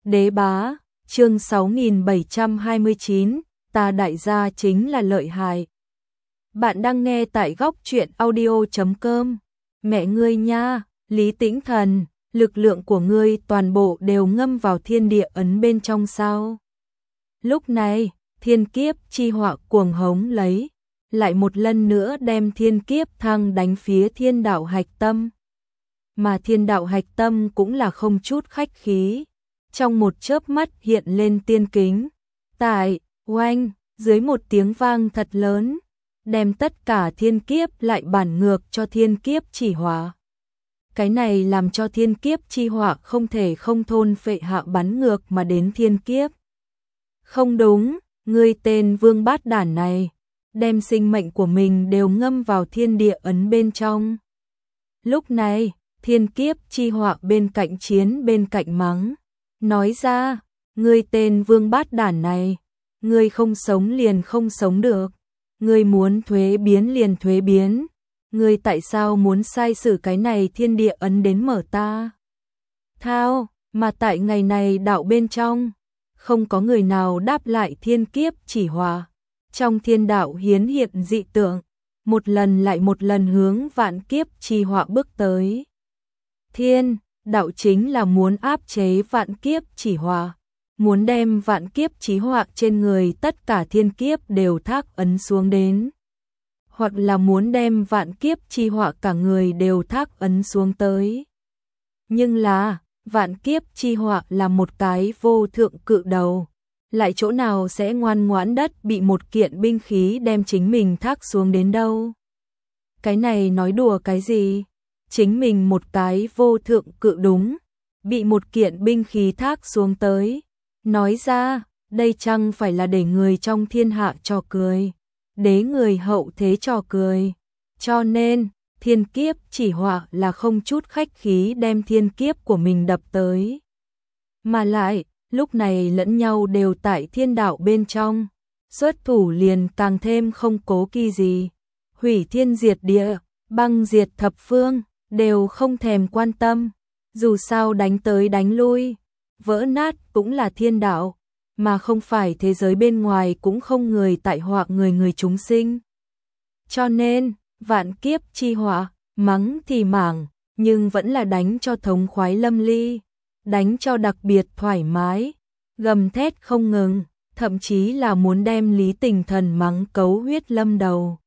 Đế bá, chương 6729, ta đại gia chính là lợi hại. Bạn đang nghe tại góc truyện audio.com. Mẹ ngươi nha, Lý Tĩnh Thần, lực lượng của ngươi toàn bộ đều ngâm vào thiên địa ấn bên trong sao? Lúc này, thiên kiếp chi họa cuồng hống lấy, lại một lần nữa đem thiên kiếp thăng đánh phía thiên đạo hạch tâm. Mà thiên đạo hạch tâm cũng là không chút khách khí. Trong một chớp mắt hiện lên tiên kính. Tại, oanh, dưới một tiếng vang thật lớn, đem tất cả thiên kiếp lại bản ngược cho thiên kiếp chỉ hỏa. Cái này làm cho thiên kiếp chi hỏa không thể không thôn phệ hạ bắn ngược mà đến thiên kiếp. Không đúng, ngươi tên vương bát đản này, đem sinh mệnh của mình đều ngâm vào thiên địa ấn bên trong. Lúc này, thiên kiếp chi hỏa bên cạnh chiến bên cạnh mắng. Nói ra, ngươi tên vương bát đản này, ngươi không sống liền không sống được, ngươi muốn thuế biến liền thuế biến, ngươi tại sao muốn sai sử cái này thiên địa ấn đến mở ta? Thao, mà tại ngày này đạo bên trong, không có người nào đáp lại thiên kiếp chỉ hỏa. Trong thiên đạo hiến hiện dị tượng, một lần lại một lần hướng vạn kiếp chi hỏa bước tới. Thiên đạo chính là muốn áp chế vạn kiếp chỉ hỏa, muốn đem vạn kiếp chí họa trên người tất cả thiên kiếp đều thác ấn xuống đến, hoặc là muốn đem vạn kiếp chi họa cả người đều thác ấn xuống tới. Nhưng là, vạn kiếp chi họa là một cái vô thượng cự đầu, lại chỗ nào sẽ ngoan ngoãn đất bị một kiện binh khí đem chính mình thác xuống đến đâu. Cái này nói đùa cái gì? Chính mình một cái vô thượng cự đúng, bị một kiện binh khí thác xuống tới. Nói ra, đây chẳng phải là để người trong thiên hạ trò cười, đế người hậu thế trò cười. Cho nên, thiên kiếp chỉ họa là không chút khách khí đem thiên kiếp của mình đập tới. Mà lại, lúc này lẫn nhau đều tại thiên đạo bên trong, xuất thủ liền càng thêm không cố kỵ gì. Hủy thiên diệt địa, băng diệt thập phương, đều không thèm quan tâm, dù sao đánh tới đánh lui, vỡ nát cũng là thiên đạo, mà không phải thế giới bên ngoài cũng không người tại họa người chúng sinh. Cho nên, vạn kiếp chi họa, mắng thì mảng, nhưng vẫn là đánh cho thống khoái lâm ly, đánh cho đặc biệt thoải mái, gầm thét không ngừng, thậm chí là muốn đem Lý Tình Thần mắng cấu huyết lâm đầu.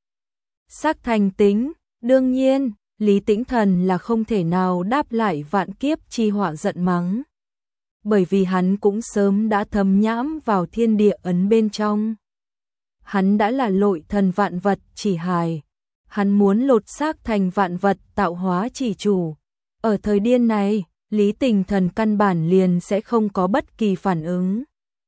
Sắc thành tính, đương nhiên, Lý Tĩnh Thần là không thể nào đáp lại vạn kiếp chi họa giận mắng. Bởi vì hắn cũng sớm đã thấm nhãm vào thiên địa ấn bên trong. Hắn đã là lội thần vạn vật chỉ hài. Hắn muốn lột xác thành vạn vật tạo hóa chỉ chủ. Ở thời điên này, Lý Tình Thần căn bản liền sẽ không có bất kỳ phản ứng.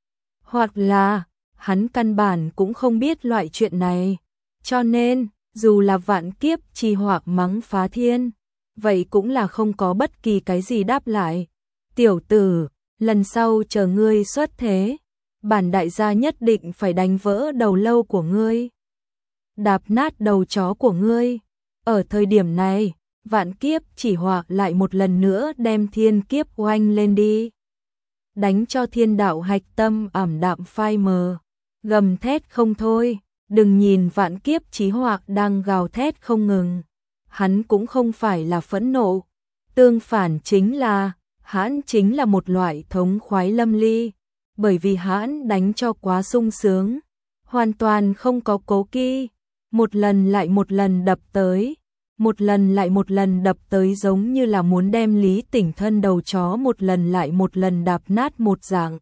Hoặc là, hắn căn bản cũng không biết loại chuyện này. Cho nên, dù là vạn kiếp chi họa mắng phá thiên, vậy cũng là không có bất kỳ cái gì đáp lại. Tiểu tử, lần sau chờ ngươi xuất thế, bản đại gia nhất định phải đánh vỡ đầu lâu của ngươi, đạp nát đầu chó của ngươi. Ở thời điểm này, vạn kiếp chỉ họa lại một lần nữa đem thiên kiếp oanh lên đi, đánh cho thiên đạo hạch tâm ảm đạm phai mờ, gầm thét không thôi. Đừng nhìn vạn kiếp chí họa đang gào thét không ngừng, hắn cũng không phải là phẫn nộ, tương phản chính là, hắn chính là một loại thống khoái lâm ly, bởi vì hắn đánh cho quá sung sướng, hoàn toàn không có cố kỵ, một lần lại một lần đập tới, một lần lại một lần đập tới giống như là muốn đem Lý Tĩnh Thần đầu chó một lần lại một lần đạp nát một dạng.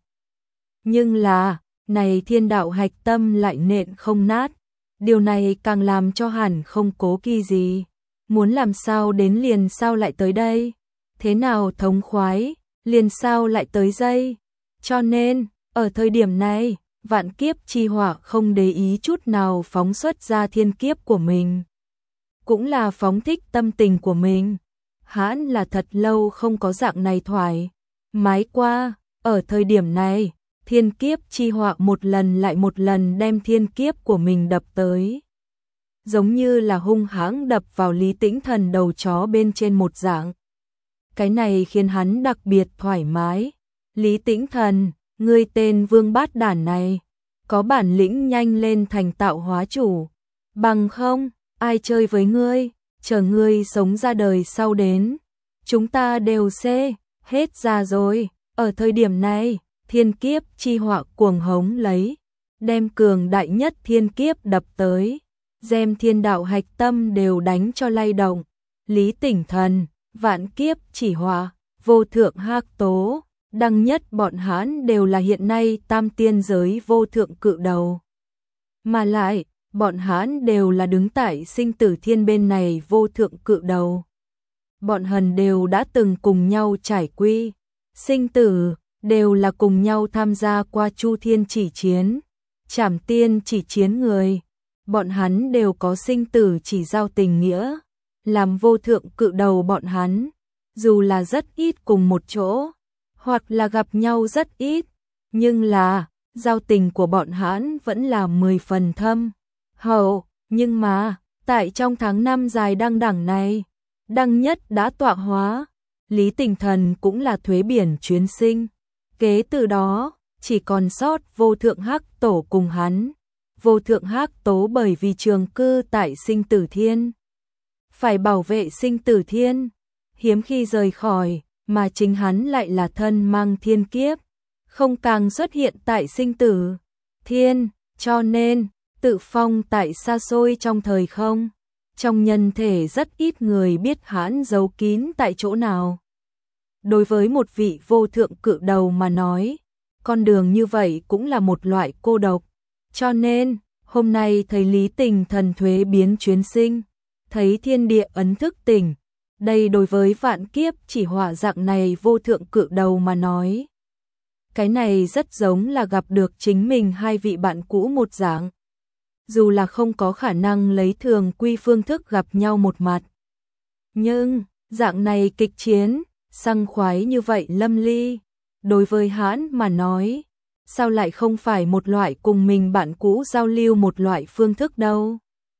Nhưng là, này thiên đạo hạch tâm lại nện không nát, điều này càng làm cho hẳn không cố kỵ gì, muốn làm sao đến liền sao lại tới đây, thế nào thống khoái, liền sao lại tới dây. Cho nên, ở thời điểm này, vạn kiếp chi họa không để ý chút nào phóng xuất ra thiên kiếp của mình, cũng là phóng thích tâm tình của mình. Hãn là thật lâu không có dạng này thoải mái qua, ở thời điểm này, thiên kiếp chi họa một lần lại một lần đem thiên kiếp của mình đập tới. Giống như là hung hãng đập vào Lý Tĩnh Thần đầu chó bên trên một dạng. Cái này khiến hắn đặc biệt thoải mái. Lý Tĩnh Thần, ngươi tên Vương Bát Đản này, có bản lĩnh nhanh lên thành tạo hóa chủ, bằng không, ai chơi với ngươi, chờ ngươi sống ra đời sau đến. Chúng ta đều hết ra rồi, ở thời điểm này, thiên kiếp chi họa cuồng hống lấy, đem cường đại nhất thiên kiếp đập tới, đem thiên đạo hạch tâm đều đánh cho lay động. Lý Tĩnh Thần, vạn kiếp chỉ họa, vô thượng hắc tố, đăng nhất bọn hãn đều là hiện nay tam tiên giới vô thượng cự đầu. Mà lại, bọn hãn đều là đứng tại sinh tử thiên bên này vô thượng cự đầu. Bọn hần đều đã từng cùng nhau trải quy, sinh tử, đều là cùng nhau tham gia qua Chu Thiên chỉ chiến, Trảm Tiên chỉ chiến người. Bọn hắn đều có sinh tử chỉ giao tình nghĩa, làm vô thượng cự đầu bọn hắn, dù là rất ít cùng một chỗ, hoặc là gặp nhau rất ít, nhưng là, giao tình của bọn hắn vẫn là 10 phần thâm, hậu, nhưng mà, tại trong tháng 5 dài đăng đẳng này, đăng nhất đã tọa hóa, Lý Tĩnh Thần cũng là thuế biển chuyến sinh, kế từ đó, chỉ còn sót vô thượng hắc tổ cùng hắn. Vô thượng hắc tố bởi vì trường cư tại sinh tử thiên, phải bảo vệ sinh tử thiên, hiếm khi rời khỏi, mà chính hắn lại là thân mang thiên kiếp, không càng xuất hiện tại sinh tử thiên, cho nên tự phong tại xa xôi trong thời không, trong nhân thể rất ít người biết hắn giấu kín tại chỗ nào. Đối với một vị vô thượng cự đầu mà nói, con đường như vậy cũng là một loại cô độc. Cho nên, hôm nay thấy Lý Tĩnh Thần thuế biến chuyến sinh, thấy thiên địa ấn thức tỉnh, đây đối với vạn kiếp chỉ họa dạng này vô thượng cự đầu mà nói. Cái này rất giống là gặp được chính mình hai vị bạn cũ một dạng. Dù là không có khả năng lấy thường quy phương thức gặp nhau một mặt. Nhưng, dạng này kịch chiến, săng khoái như vậy lâm ly, đối với hắn mà nói, sao lại không phải một loại cùng mình bạn cũ giao lưu một loại phương thức đâu.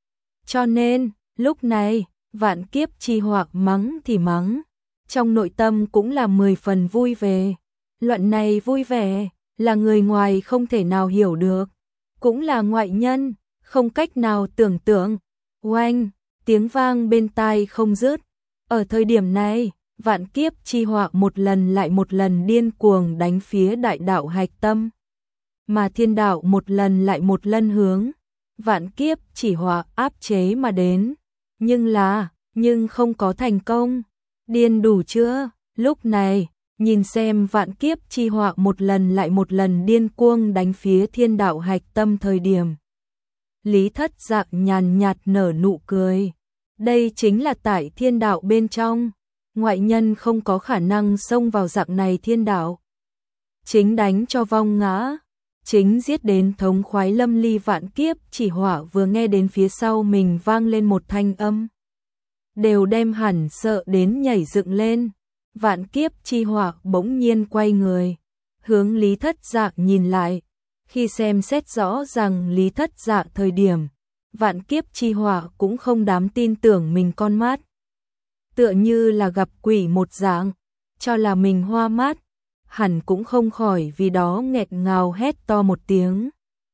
Cho nên, lúc này, vạn kiếp chi họa mắng thì mắng, trong nội tâm cũng là 10 phần vui vẻ. Luận này vui vẻ, là người ngoài không thể nào hiểu được, cũng là ngoại nhân, không cách nào tưởng tượng. Oanh, tiếng vang bên tai không dứt. Ở thời điểm này, vạn kiếp chi họa một lần lại một lần điên cuồng đánh phía đại đạo hạch tâm. Mà thiên đạo một lần lại một lần hướng vạn kiếp chỉ họa áp chế mà đến. Nhưng không có thành công. Điên đủ chưa? Lúc này, nhìn xem vạn kiếp chi họa một lần lại một lần điên cuồng đánh phía thiên đạo hạch tâm thời điểm. Lý Thất Dạng nhàn nhạt nở nụ cười. Đây chính là tại thiên đạo bên trong. Ngoại nhân không có khả năng xông vào dạng này thiên đạo. Chính đánh cho vong ngã. Chính giết đến thống khoái lâm ly vạn kiếp chỉ họa vừa nghe đến phía sau mình vang lên một thanh âm. Đều đem hẳn sợ đến nhảy dựng lên. Vạn kiếp chi họa bỗng nhiên quay người. Hướng Lý Thất Dạng nhìn lại. Khi xem xét rõ rằng Lý Thất Dạng thời điểm. Vạn kiếp chi họa cũng không dám tin tưởng mình con mắt. Tựa như là gặp quỷ một dạng. Cho là mình hoa mắt. Hẳn cũng không khỏi vì đó nghẹt ngào hét to một tiếng.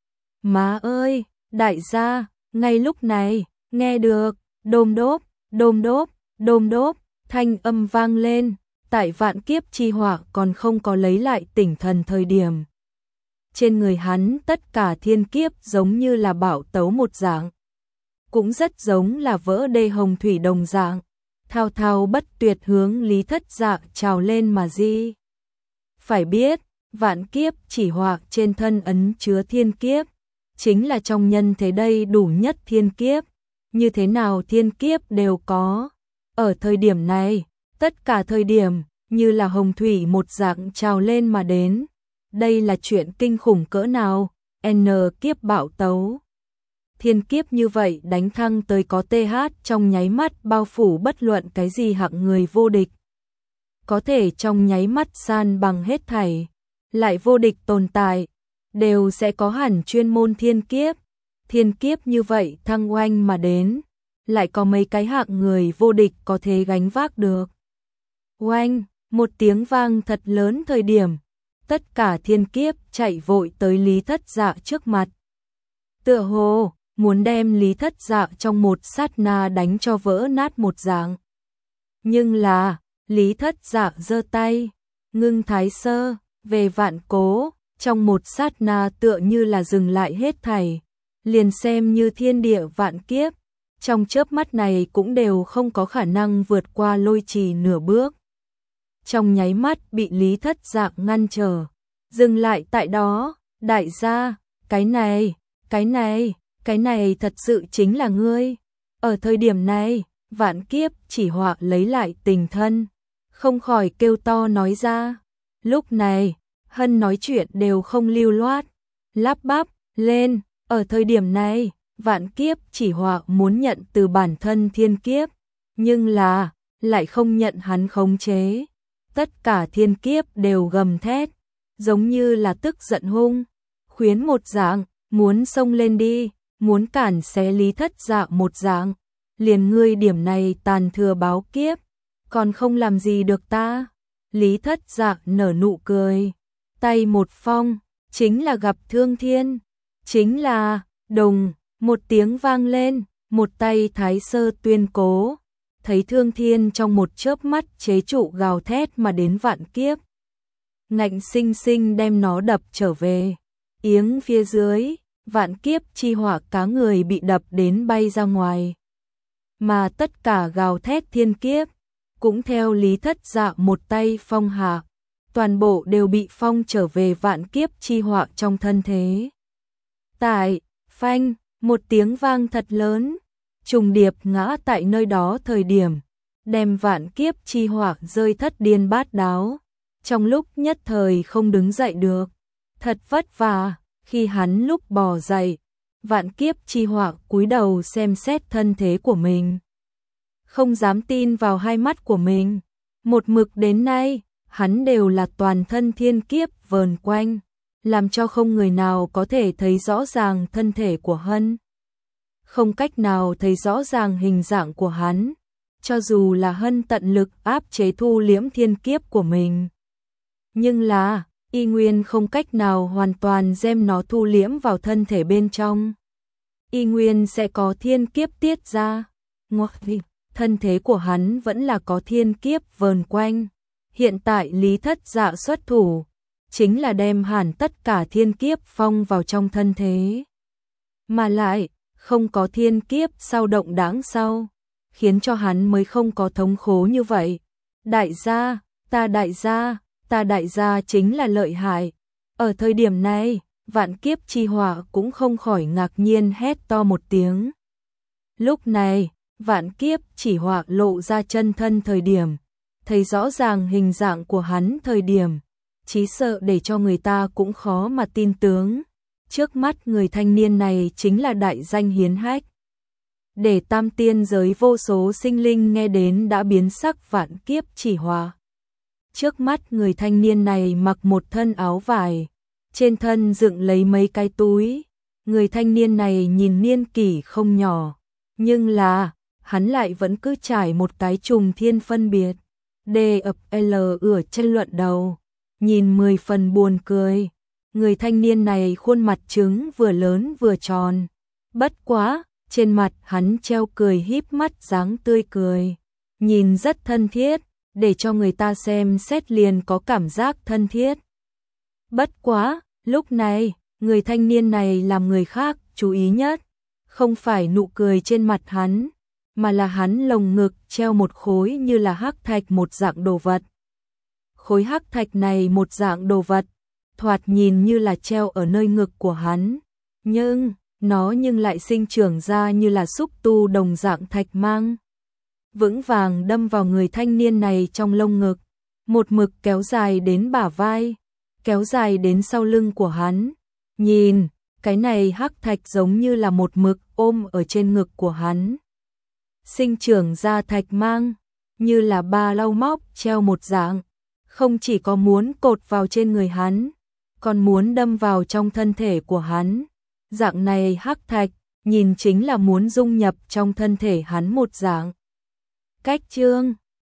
Má ơi, đại gia, ngay lúc này, nghe được, đôm đốp, đôm đốp, đôm đốp, thanh âm vang lên, tại vạn kiếp chi họa còn không có lấy lại tỉnh thần thời điểm. Trên người hắn tất cả thiên kiếp giống như là bão tấu một dạng. Cũng rất giống là vỡ đê hồng thủy đồng dạng, thao thao bất tuyệt hướng Lý Thất Dạng trào lên mà di. Phải biết, vạn kiếp chỉ họa trên thân ấn chứa thiên kiếp, chính là trong nhân thế đây đủ nhất thiên kiếp, như thế nào thiên kiếp đều có. Ở thời điểm này, tất cả thời điểm, như là hồng thủy một dạng trào lên mà đến. Đây là chuyện kinh khủng cỡ nào, N kiếp bạo tấu. Thiên kiếp như vậy đánh thăng tới có TH trong nháy mắt bao phủ bất luận cái gì hạng người vô địch. Có thể trong nháy mắt san bằng hết thảy, lại vô địch tồn tại, đều sẽ có hẳn chuyên môn thiên kiếp. Thiên kiếp như vậy thăng oanh mà đến, lại có mấy cái hạng người vô địch có thể gánh vác được. Oanh, một tiếng vang thật lớn thời điểm, tất cả thiên kiếp chạy vội tới Lý Thất Dạ trước mặt. Tựa hồ muốn đem Lý Thất Dạ trong một sát na đánh cho vỡ nát một dạng. Nhưng là, Lý Thất Dạ giơ tay, ngưng thái sơ, về vạn cố, trong một sát na tựa như là dừng lại hết thảy, liền xem như thiên địa vạn kiếp, trong chớp mắt này cũng đều không có khả năng vượt qua lôi trì nửa bước. Trong nháy mắt bị Lý Thất Dạ ngăn trở, dừng lại tại đó, đại gia, cái này thật sự chính là ngươi. Ở thời điểm này, vạn kiếp chỉ họa lấy lại tình thân, không khỏi kêu to nói ra. Lúc này, Hân nói chuyện đều không lưu loát, lắp bắp lên, ở thời điểm này, vạn kiếp chỉ họa muốn nhận từ bản thân thiên kiếp, nhưng là, lại không nhận hắn khống chế. Tất cả thiên kiếp đều gầm thét, giống như là tức giận hung, khuyến một dạng, muốn xông lên đi, muốn cản xé Lý Thất Dạ một dạng. Liền ngươi điểm này tàn thừa báo kiếp, còn không làm gì được ta. Lý Thất Dạ nở nụ cười, tay một phong, chính là gặp thương thiên, chính là, đùng, một tiếng vang lên, một tay thái sơ tuyên cố, thấy thương thiên trong một chớp mắt chế trụ gào thét mà đến vạn kiếp. Ngạnh sinh sinh đem nó đập trở về, yếng phía dưới, vạn kiếp chi hỏa cá người bị đập đến bay ra ngoài. Mà tất cả gào thét thiên kiếp, cũng theo Lý Thất Dạ một tay phong hạ, toàn bộ đều bị phong trở về vạn kiếp chi họa trong thân thế. Tại, phanh, một tiếng vang thật lớn, trùng điệp ngã tại nơi đó thời điểm, đem vạn kiếp chi họa rơi thất điên bát đáo, trong lúc nhất thời không đứng dậy được. Thật vất vả, khi hắn lúc bò dậy, vạn kiếp chi họa cúi đầu xem xét thân thế của mình. Không dám tin vào hai mắt của mình, một mực đến nay, hắn đều là toàn thân thiên kiếp vờn quanh, làm cho không người nào có thể thấy rõ ràng thân thể của Hân. Không cách nào thấy rõ ràng hình dạng của hắn, cho dù là Hân tận lực áp chế thu liễm thiên kiếp của mình. Nhưng là, y nguyên không cách nào hoàn toàn đem nó thu liễm vào thân thể bên trong. Y nguyên sẽ có thiên kiếp tiết ra. Thân thế của hắn vẫn là có thiên kiếp vờn quanh. Hiện tại Lý Thất Dạ xuất thủ, chính là đem hẳn tất cả thiên kiếp phong vào trong thân thế. Mà lại, không có thiên kiếp sao động đáng sau, khiến cho hắn mới không có thống khổ như vậy. Đại gia, ta đại gia chính là lợi hại. Ở thời điểm này, vạn kiếp chi họa cũng không khỏi ngạc nhiên hét to một tiếng. Lúc này, vạn kiếp chỉ họa lộ ra chân thân thời điểm, thấy rõ ràng hình dạng của hắn thời điểm, chí sợ để cho người ta cũng khó mà tin tưởng. Trước mắt người thanh niên này chính là đại danh hiến hách. Để tam tiên giới vô số sinh linh nghe đến đã biến sắc vạn kiếp chỉ họa. Trước mắt người thanh niên này mặc một thân áo vải, trên thân dựng lấy mấy cái túi. Người thanh niên này nhìn niên kỷ không nhỏ, nhưng là, hắn lại vẫn cứ trải một cái trùng thiên phân biệt. D ập L ửa chân luận đầu, nhìn 10 phần buồn cười. Người thanh niên này khuôn mặt trứng vừa lớn vừa tròn. Bất quá, trên mặt hắn treo cười híp mắt dáng tươi cười. Nhìn rất thân thiết, để cho người ta xem xét liền có cảm giác thân thiết. Bất quá, lúc này, người thanh niên này làm người khác chú ý nhất. Không phải nụ cười trên mặt hắn, mà là hắn lồng ngực treo một khối như là hắc thạch một dạng đồ vật. Khối hắc thạch này một dạng đồ vật, thoạt nhìn như là treo ở nơi ngực của hắn, nhưng nó lại sinh trưởng ra như là xúc tu đồng dạng thạch mang. Vững vàng đâm vào người thanh niên này trong lông ngực, một mực kéo dài đến bả vai, kéo dài đến sau lưng của hắn. Nhìn, cái này hắc thạch giống như là một mực ôm ở trên ngực của hắn. Sinh trưởng ra thạch mang, như là ba lau móc treo một dạng, không chỉ có muốn cột vào trên người hắn, còn muốn đâm vào trong thân thể của hắn. Dạng này hắc thạch, nhìn chính là muốn dung nhập trong thân thể hắn một dạng. Cách chương